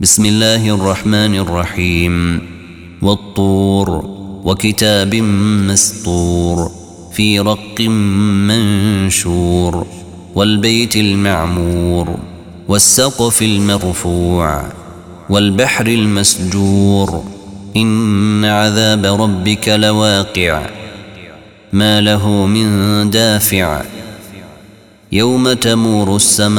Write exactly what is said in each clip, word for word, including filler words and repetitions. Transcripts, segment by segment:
بسم الله الرحمن الرحيم والطور وكتاب مسطور في رق منشور والبيت المعمور والسقف المرفوع والبحر المسجور إن عذاب ربك لواقع ما له من دافع يوم تمور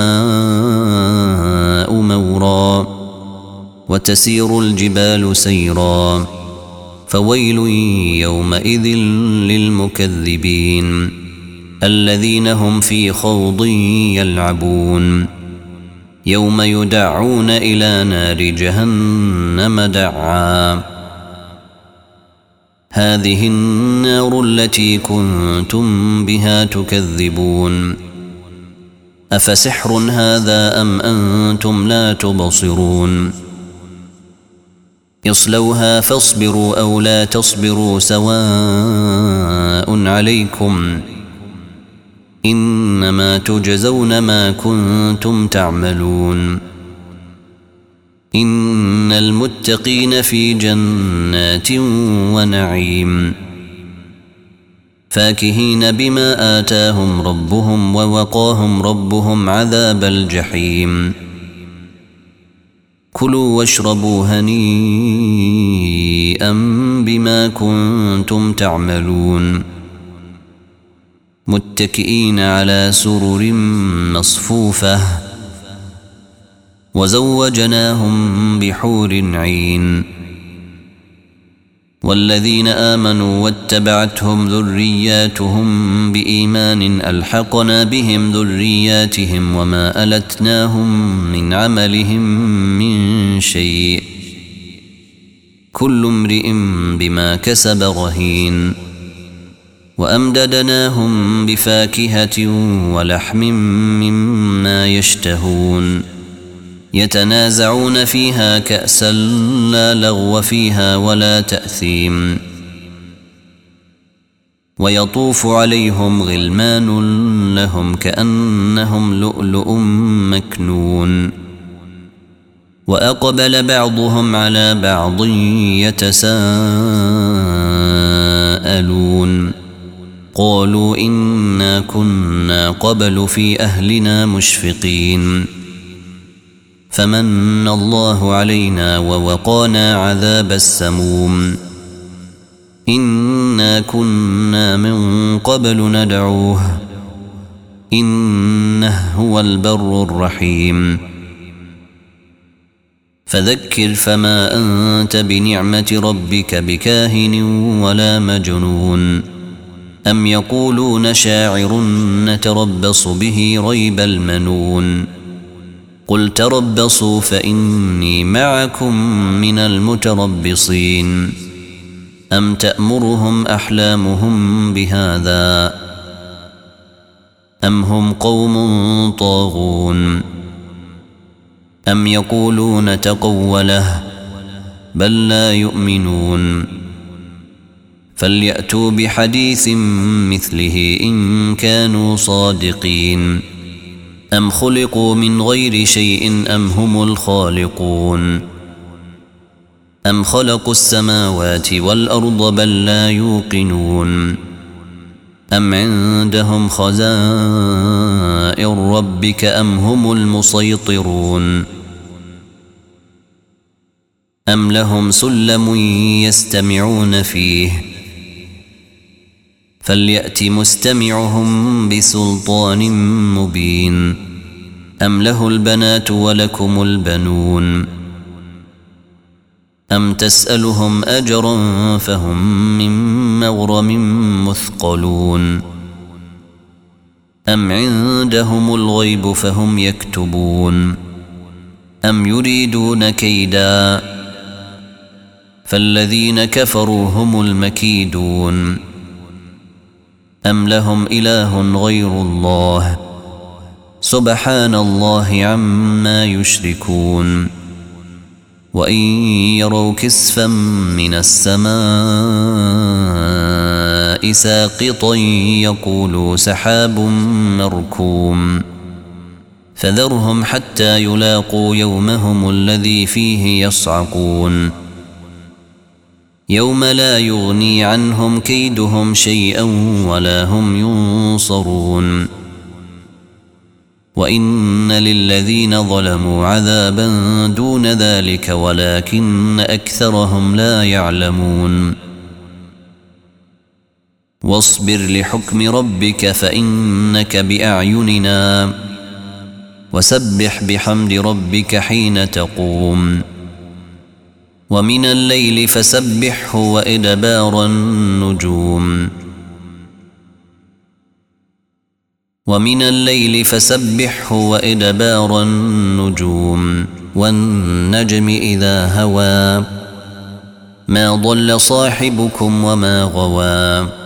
السماء مورا وتسير الجبال سيرا فويل يومئذ للمكذبين الذين هم في خوض يلعبون يوم يدعون إلى نار جهنم دعا هذه النار التي كنتم بها تكذبون أفسحر هذا أم أنتم لا تبصرون اصلوها فاصبروا أو لا تصبروا سواء عليكم إنما تجزون ما كنتم تعملون إن المتقين في جنات ونعيم فاكهين بما آتاهم ربهم ووقاهم ربهم عذاب الجحيم كلوا واشربوا هنيئا بما كنتم تعملون متكئين على سرر مصفوفة وزوجناهم بحور عين والذين آمنوا واتبعتهم ذرياتهم بإيمان ألحقنا بهم ذرياتهم وما ألتناهم من عملهم من شيء كل امرئ بما كسب رهين وأمددناهم بفاكهة ولحم مما يشتهون يتنازعون فيها كأسا لا لغو فيها ولا تأثيم ويطوف عليهم غلمان لهم كأنهم لؤلؤ مكنون وأقبل بعضهم على بعض يتساءلون قالوا إنا كنا قبل في أهلنا مشفقين فمن الله علينا ووقانا عذاب السموم إنا كنا من قبل ندعوه إنه هو البر الرحيم فذكر فما أنت بنعمة ربك بكاهن ولا مجنون أم يقولون شاعر نتربص به ريب المنون قل تربصوا فإني معكم من المتربصين أم تأمرهم أحلامهم بهذا أم هم قوم طاغون أم يقولون تقوله بل لا يؤمنون فليأتوا بحديث مثله إن كانوا صادقين أم خلقوا من غير شيء أم هم الخالقون أم خلقوا السماوات والأرض بل لا يوقنون أم عندهم خزائن ربك أم هم المسيطرون أم لهم سلم يستمعون فيه فليأت مستمعهم بسلطان مبين أم له البنات ولكم البنون أم تسألهم أجرا فهم من مغرم مثقلون أم عندهم الغيب فهم يكتبون أم يريدون كيدا فالذين كفروا هم المكيدون أم لهم إله غير الله سبحان الله عما يشركون وإن يروا كسفا من السماء السماء ساقطا يقولوا سحاب مركوم فذرهم حتى يلاقوا يومهم الذي فيه يصعقون يوم لا يغني عنهم كيدهم شيئا ولا هم ينصرون وإن للذين ظلموا عذابا دون ذلك ولكن أكثرهم لا يعلمون واصبر لحكم ربك فإنك بأعيننا وسبح بحمد ربك حين تقوم ومن الليل فسبحه وإدبار النجوم ومن الليل فسبحه وإدبار النجوم والنجم إذا هوى ما ضل صاحبكم وما غوى